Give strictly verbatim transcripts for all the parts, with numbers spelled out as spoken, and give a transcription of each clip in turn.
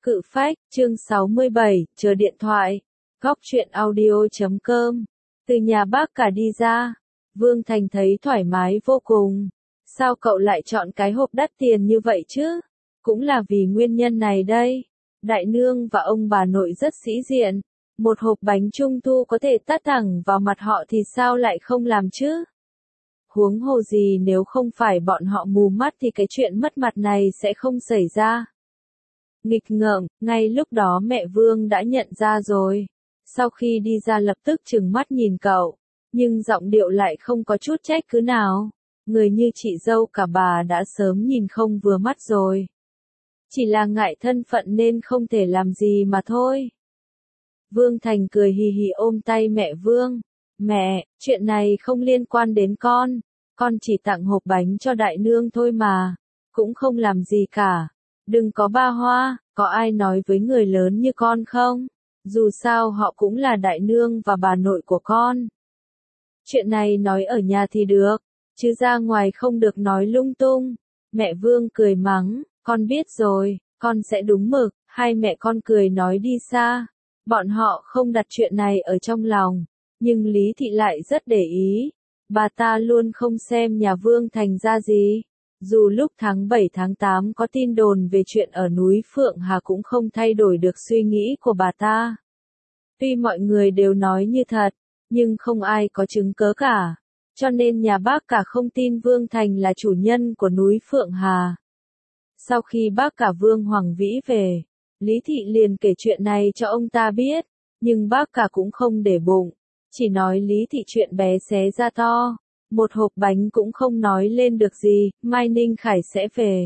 Cự phách, chương sáu mươi bảy, chờ điện thoại. Góc truyện audio chấm com. Từ nhà bác cả đi ra, Vương Thành thấy thoải mái vô cùng. Sao cậu lại chọn cái hộp đắt tiền như vậy chứ? Cũng là vì nguyên nhân này đây. Đại nương và ông bà nội rất sĩ diện. Một hộp bánh trung thu có thể tát thẳng vào mặt họ thì sao lại không làm chứ? Huống hồ gì nếu không phải bọn họ mù mắt thì cái chuyện mất mặt này sẽ không xảy ra. Nghịch ngợm, ngay lúc đó mẹ Vương đã nhận ra rồi. Sau khi đi ra lập tức trừng mắt nhìn cậu, nhưng giọng điệu lại không có chút trách cứ nào. Người như chị dâu cả bà đã sớm nhìn không vừa mắt rồi. Chỉ là ngại thân phận nên không thể làm gì mà thôi. Vương Thành cười hì hì ôm tay mẹ Vương. Mẹ, chuyện này không liên quan đến con. Con chỉ tặng hộp bánh cho đại nương thôi mà. Cũng không làm gì cả. Đừng có ba hoa, có ai nói với người lớn như con không? Dù sao họ cũng là đại nương và bà nội của con. Chuyện này nói ở nhà thì được, chứ ra ngoài không được nói lung tung. Mẹ Vương cười mắng, con biết rồi, con sẽ đúng mực. Hai mẹ con cười nói đi xa. Bọn họ không đặt chuyện này ở trong lòng, nhưng Lý Thị lại rất để ý. Bà ta luôn không xem nhà Vương Thành ra gì. Dù lúc tháng bảy tháng tám có tin đồn về chuyện ở núi Phượng Hà cũng không thay đổi được suy nghĩ của bà ta. Tuy mọi người đều nói như thật, nhưng không ai có chứng cớ cả. Cho nên nhà bác cả không tin Vương Thành là chủ nhân của núi Phượng Hà. Sau khi bác cả Vương Hoàng Vĩ về, Lý Thị liền kể chuyện này cho ông ta biết, nhưng bác cả cũng không để bụng, chỉ nói Lý Thị chuyện bé xé ra to. Một hộp bánh cũng không nói lên được gì, Mai Ninh Khải sẽ về.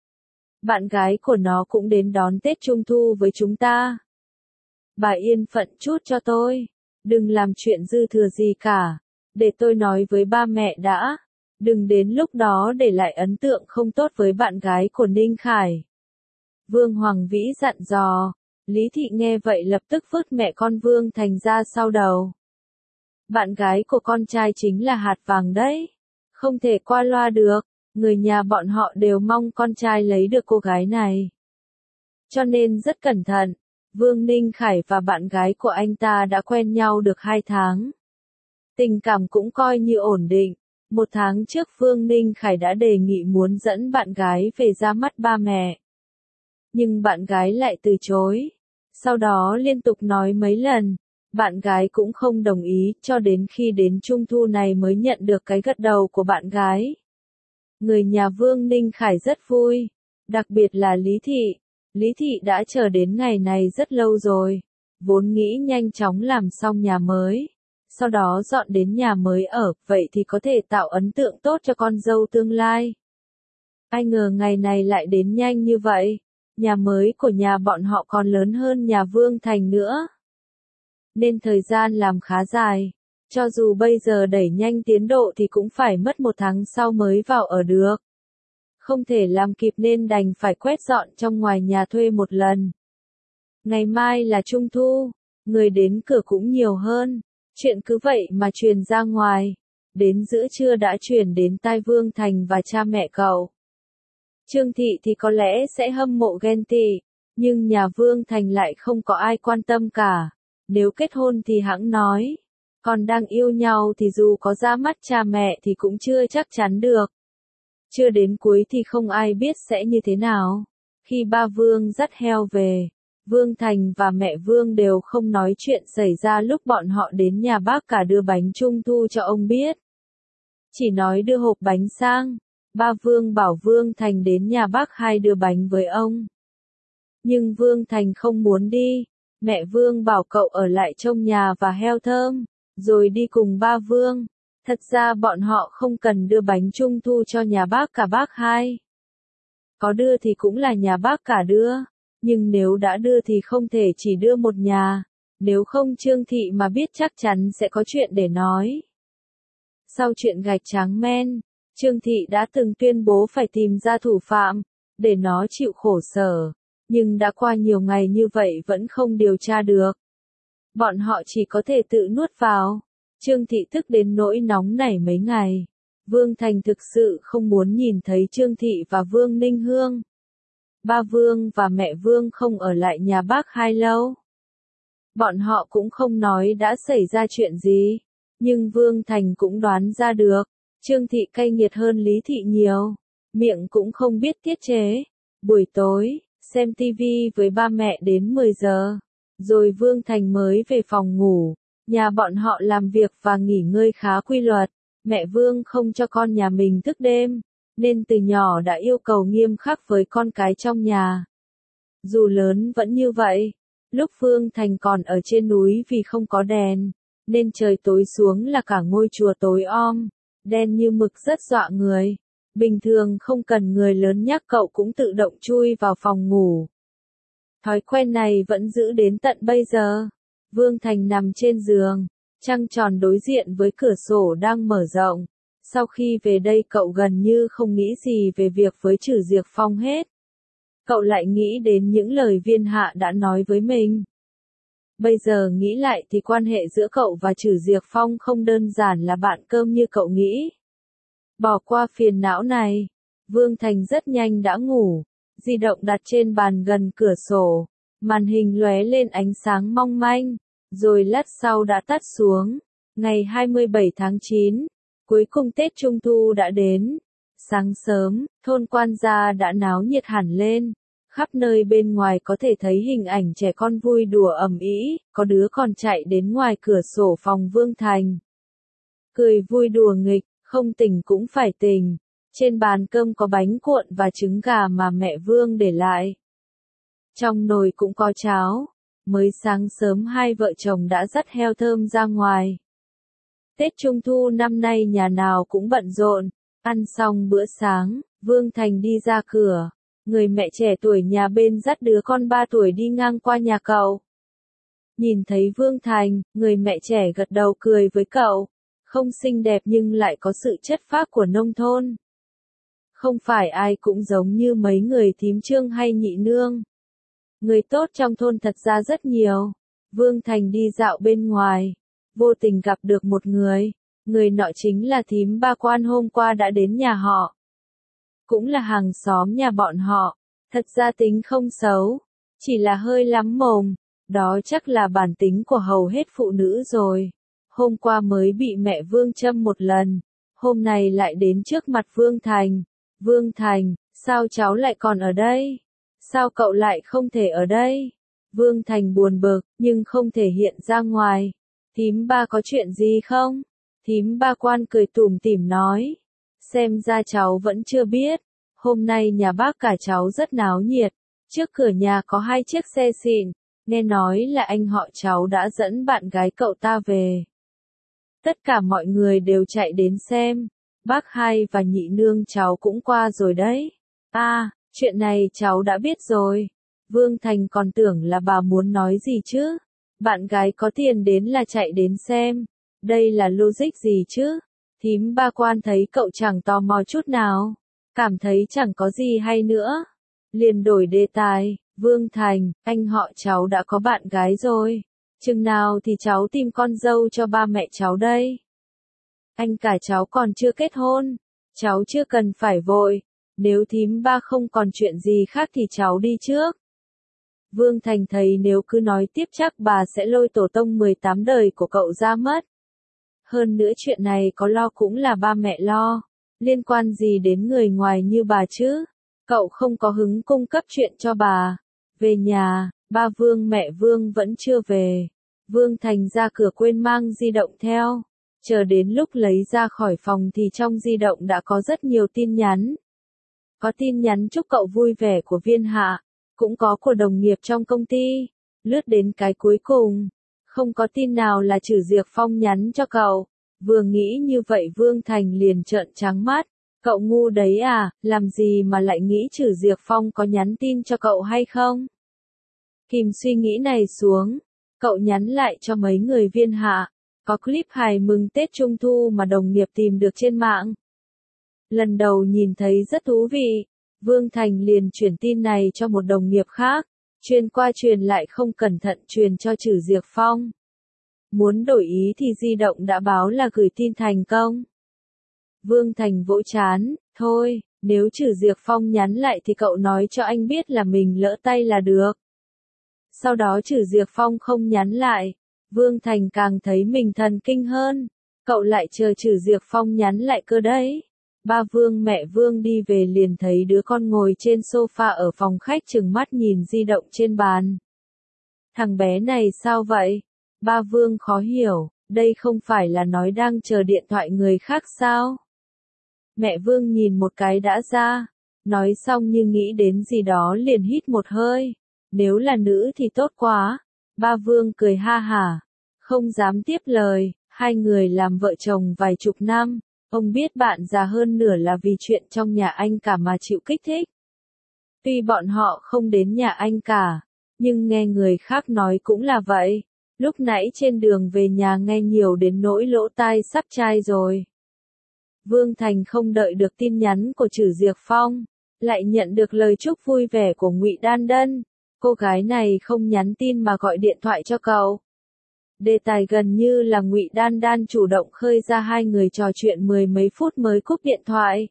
Bạn gái của nó cũng đến đón Tết Trung Thu với chúng ta. Bà yên phận chút cho tôi. Đừng làm chuyện dư thừa gì cả. Để tôi nói với ba mẹ đã. Đừng đến lúc đó để lại ấn tượng không tốt với bạn gái của Ninh Khải. Vương Hoàng Vĩ dặn dò. Lý Thị nghe vậy lập tức vứt mẹ con Vương Thành ra sau đầu. Bạn gái của con trai chính là hạt vàng đấy. Không thể qua loa được. Người nhà bọn họ đều mong con trai lấy được cô gái này. Cho nên rất cẩn thận. Vương Ninh Khải và bạn gái của anh ta đã quen nhau được hai tháng. Tình cảm cũng coi như ổn định. Một tháng trước Vương Ninh Khải đã đề nghị muốn dẫn bạn gái về ra mắt ba mẹ. Nhưng bạn gái lại từ chối. Sau đó liên tục nói mấy lần. Bạn gái cũng không đồng ý, cho đến khi đến Trung Thu này mới nhận được cái gật đầu của bạn gái. Người nhà Vương Ninh Khải rất vui, đặc biệt là Lý Thị. Lý Thị đã chờ đến ngày này rất lâu rồi, vốn nghĩ nhanh chóng làm xong nhà mới, sau đó dọn đến nhà mới ở, vậy thì có thể tạo ấn tượng tốt cho con dâu tương lai. Ai ngờ ngày này lại đến nhanh như vậy, nhà mới của nhà bọn họ còn lớn hơn nhà Vương Thành nữa. Nên thời gian làm khá dài. Cho dù bây giờ đẩy nhanh tiến độ thì cũng phải mất một tháng sau mới vào ở được. Không thể làm kịp nên đành phải quét dọn trong ngoài nhà thuê một lần. Ngày mai là Trung Thu, người đến cửa cũng nhiều hơn. Chuyện cứ vậy mà truyền ra ngoài. Đến giữa trưa đã truyền đến tai Vương Thành và cha mẹ cậu. Trương Thị thì có lẽ sẽ hâm mộ ghen tị, nhưng nhà Vương Thành lại không có ai quan tâm cả. Nếu kết hôn thì hẵng nói, còn đang yêu nhau thì dù có ra mắt cha mẹ thì cũng chưa chắc chắn được. Chưa đến cuối thì không ai biết sẽ như thế nào. Khi ba Vương dắt heo về, Vương Thành và mẹ Vương đều không nói chuyện xảy ra lúc bọn họ đến nhà bác cả đưa bánh trung thu cho ông biết. Chỉ nói đưa hộp bánh sang, ba Vương bảo Vương Thành đến nhà bác hai đưa bánh với ông. Nhưng Vương Thành không muốn đi. Mẹ Vương bảo cậu ở lại trông nhà và heo thơm, rồi đi cùng ba Vương. Thật ra bọn họ không cần đưa bánh trung thu cho nhà bác cả bác hai. Có đưa thì cũng là nhà bác cả đưa, nhưng nếu đã đưa thì không thể chỉ đưa một nhà, nếu không Trương Thị mà biết chắc chắn sẽ có chuyện để nói. Sau chuyện gạch tráng men, Trương Thị đã từng tuyên bố phải tìm ra thủ phạm, để nó chịu khổ sở. Nhưng đã qua nhiều ngày như vậy vẫn không điều tra được. Bọn họ chỉ có thể tự nuốt vào. Trương Thị tức đến nỗi nóng nảy mấy ngày. Vương Thành thực sự không muốn nhìn thấy Trương Thị và Vương Ninh Hương. ba Vương và mẹ Vương không ở lại nhà bác Hai lâu. Bọn họ cũng không nói đã xảy ra chuyện gì, nhưng Vương Thành cũng đoán ra được, Trương Thị cay nghiệt hơn Lý Thị nhiều, miệng cũng không biết tiết chế. Buổi tối, xem tivi với ba mẹ đến mười giờ, rồi Vương Thành mới về phòng ngủ. Nhà bọn họ làm việc và nghỉ ngơi khá quy luật, mẹ Vương không cho con nhà mình thức đêm, nên từ nhỏ đã yêu cầu nghiêm khắc với con cái trong nhà. Dù lớn vẫn như vậy, lúc Vương Thành còn ở trên núi vì không có đèn, nên trời tối xuống là cả ngôi chùa tối om, đen như mực rất dọa người. Bình thường không cần người lớn nhắc cậu cũng tự động chui vào phòng ngủ. Thói quen này vẫn giữ đến tận bây giờ. Vương Thành nằm trên giường, trăng tròn đối diện với cửa sổ đang mở rộng. Sau khi về đây cậu gần như không nghĩ gì về việc với Trử Diệc Phong hết. Cậu lại nghĩ đến những lời Viên Hạ đã nói với mình. Bây giờ nghĩ lại thì quan hệ giữa cậu và Trử Diệc Phong không đơn giản là bạn cơm như cậu nghĩ. Bỏ qua phiền não này, Vương Thành rất nhanh đã ngủ, di động đặt trên bàn gần cửa sổ, màn hình lóe lên ánh sáng mong manh, rồi lát sau đã tắt xuống. Ngày hai mươi bảy tháng chín, cuối cùng Tết Trung Thu đã đến. Sáng sớm, thôn Quan Gia đã náo nhiệt hẳn lên. Khắp nơi bên ngoài có thể thấy hình ảnh trẻ con vui đùa ầm ĩ, có đứa còn chạy đến ngoài cửa sổ phòng Vương Thành. Cười vui đùa nghịch, không tỉnh cũng phải tỉnh. Trên bàn cơm có bánh cuộn và trứng gà mà mẹ Vương để lại. Trong nồi cũng có cháo. Mới sáng sớm hai vợ chồng đã dắt heo thơm ra ngoài. Tết Trung Thu năm nay nhà nào cũng bận rộn. Ăn xong bữa sáng, Vương Thành đi ra cửa. Người mẹ trẻ tuổi nhà bên dắt đứa con ba tuổi đi ngang qua nhà cậu. Nhìn thấy Vương Thành, người mẹ trẻ gật đầu cười với cậu. Không xinh đẹp nhưng lại có sự chất phác của nông thôn. Không phải ai cũng giống như mấy người thím Trương hay nhị nương. Người tốt trong thôn thật ra rất nhiều. Vương Thành đi dạo bên ngoài, vô tình gặp được một người. Người nọ chính là thím Ba Quan hôm qua đã đến nhà họ. Cũng là hàng xóm nhà bọn họ. Thật ra tính không xấu, chỉ là hơi lắm mồm. Đó chắc là bản tính của hầu hết phụ nữ rồi. Hôm qua mới bị mẹ Vương châm một lần, hôm nay lại đến trước mặt Vương Thành. Vương Thành, sao cháu lại còn ở đây? Sao cậu lại không thể ở đây? Vương Thành buồn bực, nhưng không thể hiện ra ngoài. Thím Ba có chuyện gì không? Thím Ba Quan cười tủm tỉm nói. Xem ra cháu vẫn chưa biết. Hôm nay nhà bác cả cháu rất náo nhiệt. Trước cửa nhà có hai chiếc xe xịn. Nghe nói là anh họ cháu đã dẫn bạn gái cậu ta về. Tất cả mọi người đều chạy đến xem. Bác Hai và nhị nương cháu cũng qua rồi đấy. À, chuyện này cháu đã biết rồi. Vương Thành còn tưởng là bà muốn nói gì chứ. Bạn gái có tiền đến là chạy đến xem. Đây là logic gì chứ? Thím Ba Quan thấy cậu chẳng tò mò chút nào. Cảm thấy chẳng có gì hay nữa. Liền đổi đề tài. Vương Thành, anh họ cháu đã có bạn gái rồi. Chừng nào thì cháu tìm con dâu cho ba mẹ cháu đây. Anh cả cháu còn chưa kết hôn. Cháu chưa cần phải vội. Nếu thím Ba không còn chuyện gì khác thì cháu đi trước. Vương Thành thấy nếu cứ nói tiếp chắc bà sẽ lôi tổ tông mười tám đời của cậu ra mất. Hơn nữa chuyện này có lo cũng là ba mẹ lo. Liên quan gì đến người ngoài như bà chứ? Cậu không có hứng cung cấp chuyện cho bà. Về nhà, ba Vương mẹ Vương vẫn chưa về. Vương Thành ra cửa quên mang di động theo. Chờ đến lúc lấy ra khỏi phòng thì trong di động đã có rất nhiều tin nhắn. Có tin nhắn chúc cậu vui vẻ của Viên Hạ, cũng có của đồng nghiệp trong công ty. Lướt đến cái cuối cùng, không có tin nào là Trử Diệc Phong nhắn cho cậu. Vừa nghĩ như vậy Vương Thành liền trợn trắng mắt. Cậu ngu đấy à, làm gì mà lại nghĩ Trử Diệc Phong có nhắn tin cho cậu hay không? Kìm suy nghĩ này xuống, cậu nhắn lại cho mấy người Viên Hạ. Có clip hài mừng Tết Trung Thu mà đồng nghiệp tìm được trên mạng. Lần đầu nhìn thấy rất thú vị, Vương Thành liền chuyển tin này cho một đồng nghiệp khác, truyền qua truyền lại không cẩn thận truyền cho Trử Diệc Phong. Muốn đổi ý thì di động đã báo là gửi tin thành công. Vương Thành vỗ chán, thôi, Nếu Trử Diệp Phong nhắn lại thì cậu nói cho anh biết là mình lỡ tay là được. Sau đó Trử Diệp Phong không nhắn lại. Vương Thành càng thấy mình thần kinh hơn. Cậu lại chờ Trử Diệp Phong nhắn lại cơ đấy. Ba Vương mẹ Vương đi về liền thấy đứa con ngồi trên sofa ở phòng khách trừng mắt nhìn di động trên bàn. Thằng bé này sao vậy? Ba Vương khó hiểu, đây không phải là nói đang chờ điện thoại người khác sao? Mẹ Vương nhìn một cái đã ra, nói xong như nghĩ đến gì đó liền hít một hơi. Nếu là nữ thì tốt quá. Ba Vương cười ha hả, không dám tiếp lời, hai người làm vợ chồng vài chục năm. Ông biết bạn già hơn nửa là vì chuyện trong nhà anh cả mà chịu kích thích. Tuy bọn họ không đến nhà anh cả, nhưng nghe người khác nói cũng là vậy. Lúc nãy trên đường về nhà nghe nhiều đến nỗi lỗ tai sắp chai rồi. Vương Thành không đợi được tin nhắn của Trử Diệp Phong, lại nhận được lời chúc vui vẻ của Ngụy Đan Đân. Cô gái này không nhắn tin mà gọi điện thoại cho cậu. Đề tài gần như là Ngụy Đan Đan chủ động khơi ra, hai người trò chuyện mười mấy phút mới cúp điện thoại.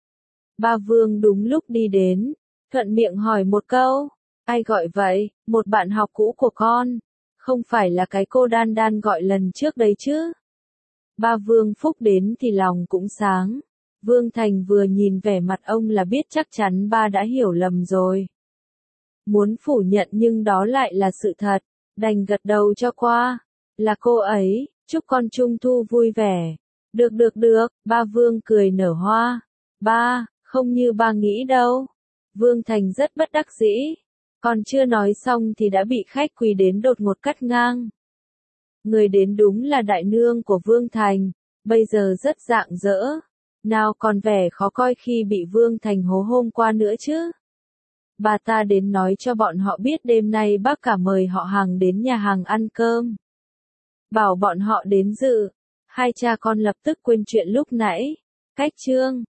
Ba Vương đúng lúc đi đến, thuận miệng hỏi một câu, ai gọi vậy? Một bạn học cũ của con, không phải là cái cô Đan Đan gọi lần trước đấy chứ? Ba Vương Phúc đến thì lòng cũng sáng. Vương Thành vừa nhìn vẻ mặt ông là biết chắc chắn ba đã hiểu lầm rồi. Muốn phủ nhận nhưng đó lại là sự thật, đành gật đầu cho qua. Là cô ấy, chúc con Trung thu vui vẻ. Được được được, ba Vương cười nở hoa. Ba, không như ba nghĩ đâu. Vương Thành rất bất đắc dĩ. Còn chưa nói xong thì đã bị khách quý đến đột ngột cắt ngang. Người đến đúng là đại nương của Vương Thành, bây giờ rất rạng rỡ. Nào còn vẻ khó coi khi bị Vương Thành hố hôm qua nữa chứ. Bà ta đến nói cho bọn họ biết đêm nay bác cả mời họ hàng đến nhà hàng ăn cơm. Bảo bọn họ đến dự. Hai cha con lập tức quên chuyện lúc nãy. Cách chương